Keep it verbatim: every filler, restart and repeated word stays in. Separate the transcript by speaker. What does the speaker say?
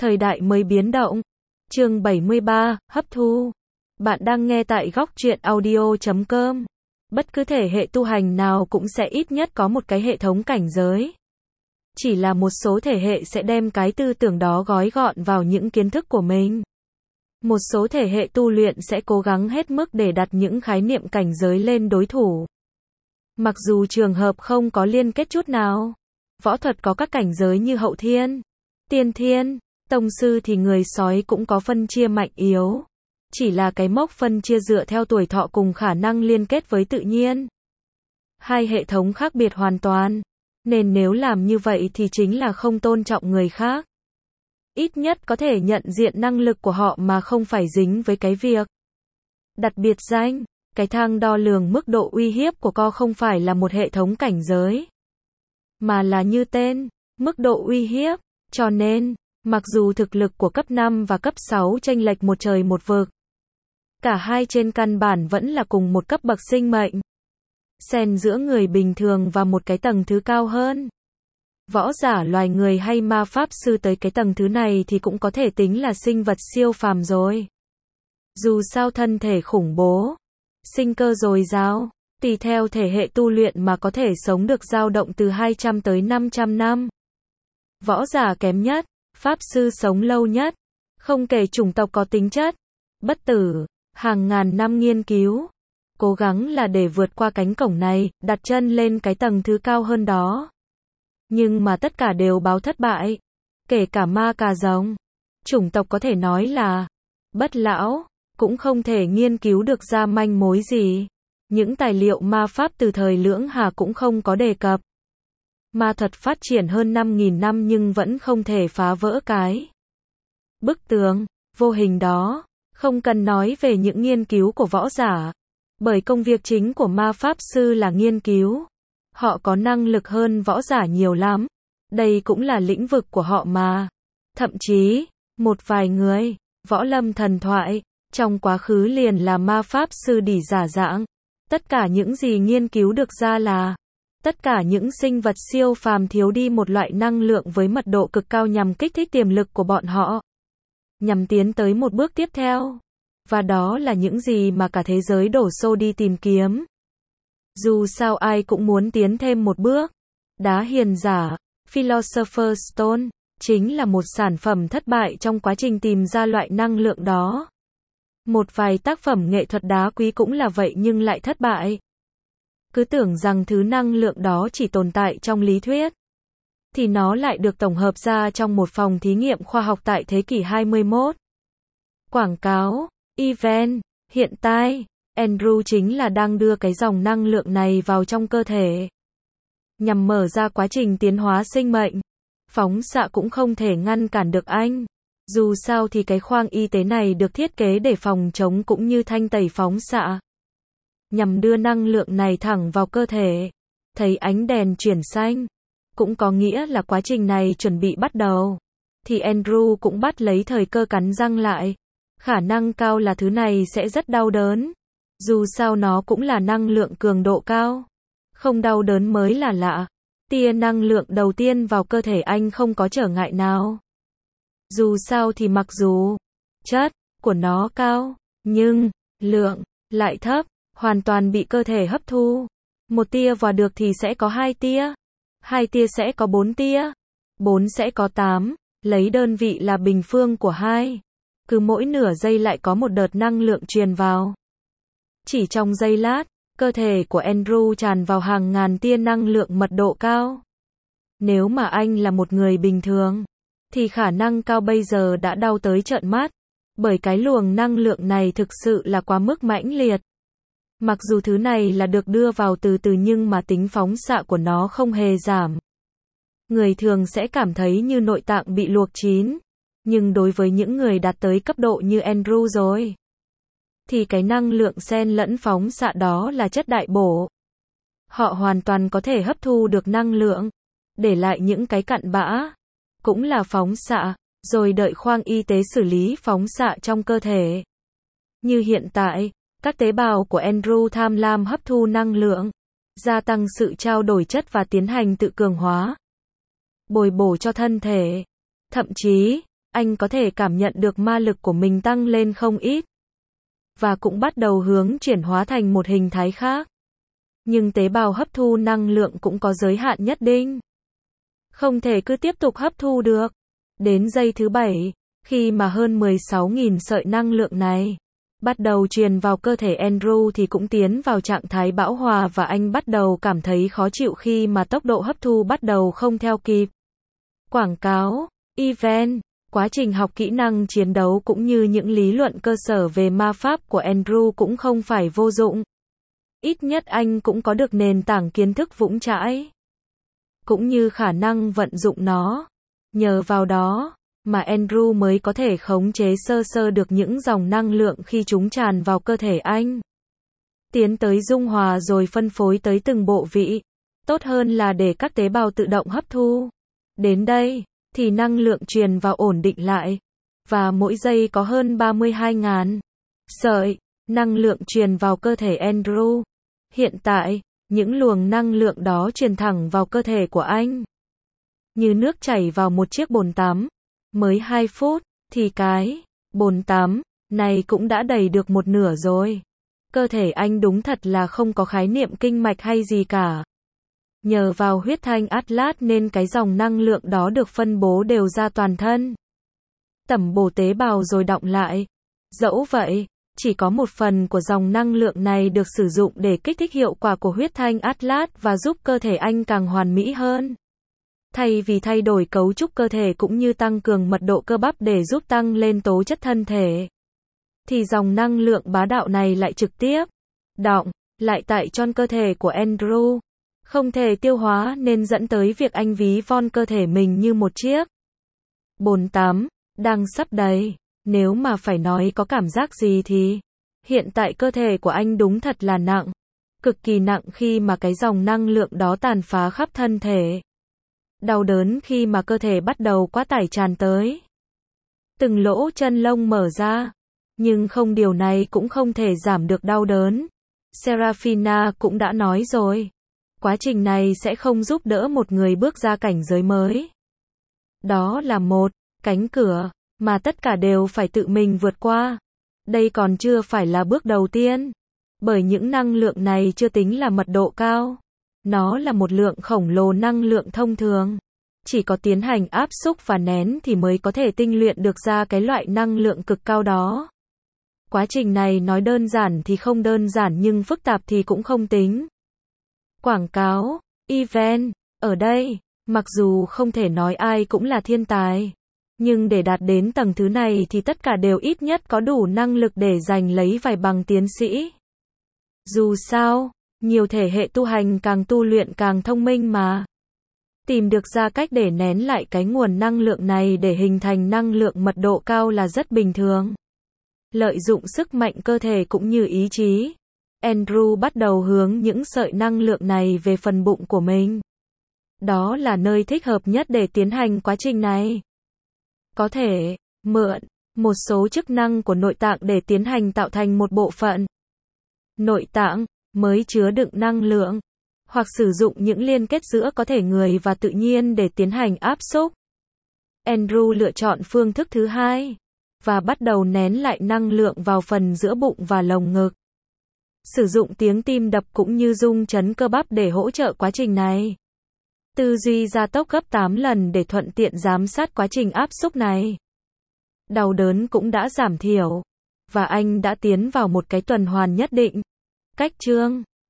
Speaker 1: Thời đại mới biến động. Chương bảy mươi ba, hấp thu. Bạn đang nghe tại góc truyện audio chấm com. Bất cứ thể hệ tu hành nào cũng sẽ ít nhất có một cái hệ thống cảnh giới. Chỉ là một số thể hệ sẽ đem cái tư tưởng đó gói gọn vào những kiến thức của mình. Một số thể hệ tu luyện sẽ cố gắng hết mức để đặt những khái niệm cảnh giới lên đối thủ. Mặc dù trường hợp không có liên kết chút nào. Võ thuật có các cảnh giới như hậu thiên, tiên thiên, tông sư thì người sói cũng có phân chia mạnh yếu. Chỉ là cái mốc phân chia dựa theo tuổi thọ cùng khả năng liên kết với tự nhiên. Hai hệ thống khác biệt hoàn toàn. Nên nếu làm như vậy thì chính là không tôn trọng người khác. Ít nhất có thể nhận diện năng lực của họ mà không phải dính với cái việc đặt biệt danh. Cái thang đo lường mức độ uy hiếp của co không phải là một hệ thống cảnh giới, mà là như tên, mức độ uy hiếp. Cho nên, mặc dù thực lực của cấp năm và cấp sáu chênh lệch một trời một vực, cả hai trên căn bản vẫn là cùng một cấp bậc sinh mệnh. Xen giữa người bình thường và một cái tầng thứ cao hơn. Võ giả loài người hay ma pháp sư tới cái tầng thứ này thì cũng có thể tính là sinh vật siêu phàm rồi. Dù sao thân thể khủng bố, sinh cơ dồi dào, tùy theo thể hệ tu luyện mà có thể sống được dao động từ hai trăm tới năm trăm năm. Võ giả kém nhất, pháp sư sống lâu nhất, không kể chủng tộc có tính chất bất tử, hàng ngàn năm nghiên cứu, cố gắng là để vượt qua cánh cổng này, đặt chân lên cái tầng thứ cao hơn đó. Nhưng mà tất cả đều báo thất bại, kể cả ma cà rồng. Chủng tộc có thể nói là bất lão, cũng không thể nghiên cứu được ra manh mối gì. Những tài liệu ma pháp từ thời Lưỡng Hà cũng không có đề cập. Ma thuật phát triển hơn năm nghìn năm nhưng vẫn không thể phá vỡ cái bức tường vô hình đó. Không cần nói về những nghiên cứu của võ giả, bởi công việc chính của ma pháp sư là nghiên cứu. Họ có năng lực hơn võ giả nhiều lắm. Đây cũng là lĩnh vực của họ mà. Thậm chí, một vài người, võ lâm thần thoại, trong quá khứ liền là ma pháp sư đỉ giả dạng. Tất cả những gì nghiên cứu được ra là tất cả những sinh vật siêu phàm thiếu đi một loại năng lượng với mật độ cực cao nhằm kích thích tiềm lực của bọn họ, nhằm tiến tới một bước tiếp theo. Và đó là những gì mà cả thế giới đổ xô đi tìm kiếm. Dù sao ai cũng muốn tiến thêm một bước. Đá hiền giả, Philosopher's Stone, chính là một sản phẩm thất bại trong quá trình tìm ra loại năng lượng đó. Một vài tác phẩm nghệ thuật đá quý cũng là vậy nhưng lại thất bại. Cứ tưởng rằng thứ năng lượng đó chỉ tồn tại trong lý thuyết, thì nó lại được tổng hợp ra trong một phòng thí nghiệm khoa học tại thế kỷ hai mươi mốt. Quảng cáo, event, hiện tại, Andrew chính là đang đưa cái dòng năng lượng này vào trong cơ thể, nhằm mở ra quá trình tiến hóa sinh mệnh. Phóng xạ cũng không thể ngăn cản được anh. Dù sao thì cái khoang y tế này được thiết kế để phòng chống cũng như thanh tẩy phóng xạ, nhằm đưa năng lượng này thẳng vào cơ thể. Thấy ánh đèn chuyển xanh, cũng có nghĩa là quá trình này chuẩn bị bắt đầu. Thì Andrew cũng bắt lấy thời cơ cắn răng lại. Khả năng cao là thứ này sẽ rất đau đớn. Dù sao nó cũng là năng lượng cường độ cao. Không đau đớn mới là lạ. Tia năng lượng đầu tiên vào cơ thể anh không có trở ngại nào. Dù sao thì mặc dù chất của nó cao, nhưng lượng lại thấp, hoàn toàn bị cơ thể hấp thu. Một tia vào được thì sẽ có hai tia. Hai tia sẽ có bốn tia. Bốn sẽ có tám. Lấy đơn vị là bình phương của hai. Cứ mỗi nửa giây lại có một đợt năng lượng truyền vào. Chỉ trong giây lát, cơ thể của Andrew tràn vào hàng ngàn tia năng lượng mật độ cao. Nếu mà anh là một người bình thường, thì khả năng cao bây giờ đã đau tới trợn mắt. Bởi cái luồng năng lượng này thực sự là quá mức mãnh liệt. Mặc dù thứ này là được đưa vào từ từ nhưng mà tính phóng xạ của nó không hề giảm. Người thường sẽ cảm thấy như nội tạng bị luộc chín. Nhưng đối với những người đạt tới cấp độ như Andrew rồi, thì cái năng lượng xen lẫn phóng xạ đó là chất đại bổ. Họ hoàn toàn có thể hấp thu được năng lượng, để lại những cái cặn bã, cũng là phóng xạ, rồi đợi khoang y tế xử lý phóng xạ trong cơ thể. Như hiện tại, các tế bào của Andrew tham lam hấp thu năng lượng, gia tăng sự trao đổi chất và tiến hành tự cường hóa, bồi bổ cho thân thể. Thậm chí, anh có thể cảm nhận được ma lực của mình tăng lên không ít. Và cũng bắt đầu hướng chuyển hóa thành một hình thái khác. Nhưng tế bào hấp thu năng lượng cũng có giới hạn nhất định. Không thể cứ tiếp tục hấp thu được. Đến giây thứ bảy, khi mà hơn mười sáu nghìn sợi năng lượng này bắt đầu truyền vào cơ thể Andrew thì cũng tiến vào trạng thái bão hòa và anh bắt đầu cảm thấy khó chịu khi mà tốc độ hấp thu bắt đầu không theo kịp. Quảng cáo, event, quá trình học kỹ năng chiến đấu cũng như những lý luận cơ sở về ma pháp của Andrew cũng không phải vô dụng. Ít nhất anh cũng có được nền tảng kiến thức vững chãi, cũng như khả năng vận dụng nó. Nhờ vào đó mà Andrew mới có thể khống chế sơ sơ được những dòng năng lượng khi chúng tràn vào cơ thể anh. Tiến tới dung hòa rồi phân phối tới từng bộ vị. Tốt hơn là để các tế bào tự động hấp thu. Đến đây, thì năng lượng truyền vào ổn định lại. Và mỗi giây có hơn ba mươi hai nghìn sợi năng lượng truyền vào cơ thể Andrew. Hiện tại, những luồng năng lượng đó truyền thẳng vào cơ thể của anh. Như nước chảy vào một chiếc bồn tắm. Mới hai phút, thì cái bồn tắm này cũng đã đầy được một nửa rồi. Cơ thể anh đúng thật là không có khái niệm kinh mạch hay gì cả. Nhờ vào huyết thanh Atlas nên cái dòng năng lượng đó được phân bố đều ra toàn thân. Tẩm bổ tế bào rồi đọng lại. Dẫu vậy, chỉ có một phần của dòng năng lượng này được sử dụng để kích thích hiệu quả của huyết thanh Atlas và giúp cơ thể anh càng hoàn mỹ hơn. Thay vì thay đổi cấu trúc cơ thể cũng như tăng cường mật độ cơ bắp để giúp tăng lên tố chất thân thể, thì dòng năng lượng bá đạo này lại trực tiếp đọng lại tại trong cơ thể của Andrew. Không thể tiêu hóa nên dẫn tới việc anh ví von cơ thể mình như một chiếc bồn tắm đang sắp đầy. Nếu mà phải nói có cảm giác gì thì hiện tại cơ thể của anh đúng thật là nặng, cực kỳ nặng khi mà cái dòng năng lượng đó tàn phá khắp thân thể. Đau đớn khi mà cơ thể bắt đầu quá tải tràn tới. Từng lỗ chân lông mở ra. Nhưng không, điều này cũng không thể giảm được đau đớn. Serafina cũng đã nói rồi. Quá trình này sẽ không giúp đỡ một người bước ra cảnh giới mới. Đó là một cánh cửa mà tất cả đều phải tự mình vượt qua. Đây còn chưa phải là bước đầu tiên. Bởi những năng lượng này chưa tính là mật độ cao. Nó là một lượng khổng lồ năng lượng thông thường. Chỉ có tiến hành áp xúc và nén thì mới có thể tinh luyện được ra cái loại năng lượng cực cao đó. Quá trình này nói đơn giản thì không đơn giản nhưng phức tạp thì cũng không tính. Quảng cáo, event, ở đây, mặc dù không thể nói ai cũng là thiên tài. Nhưng để đạt đến tầng thứ này thì tất cả đều ít nhất có đủ năng lực để giành lấy vài bằng tiến sĩ. Dù sao, nhiều thể hệ tu hành càng tu luyện càng thông minh mà. Tìm được ra cách để nén lại cái nguồn năng lượng này để hình thành năng lượng mật độ cao là rất bình thường. Lợi dụng sức mạnh cơ thể cũng như ý chí, Andrew bắt đầu hướng những sợi năng lượng này về phần bụng của mình. Đó là nơi thích hợp nhất để tiến hành quá trình này. Có thể mượn một số chức năng của nội tạng để tiến hành tạo thành một bộ phận nội tạng mới chứa đựng năng lượng, hoặc sử dụng những liên kết giữa có thể người và tự nhiên để tiến hành áp xúc. Andrew lựa chọn phương thức thứ hai và bắt đầu nén lại năng lượng vào phần giữa bụng và lồng ngực. Sử dụng tiếng tim đập cũng như rung chấn cơ bắp để hỗ trợ quá trình này. Tư duy gia tốc gấp tám lần để thuận tiện giám sát quá trình áp xúc này. Đau đớn cũng đã giảm thiểu và anh đã tiến vào một cái tuần hoàn nhất định. Cách chương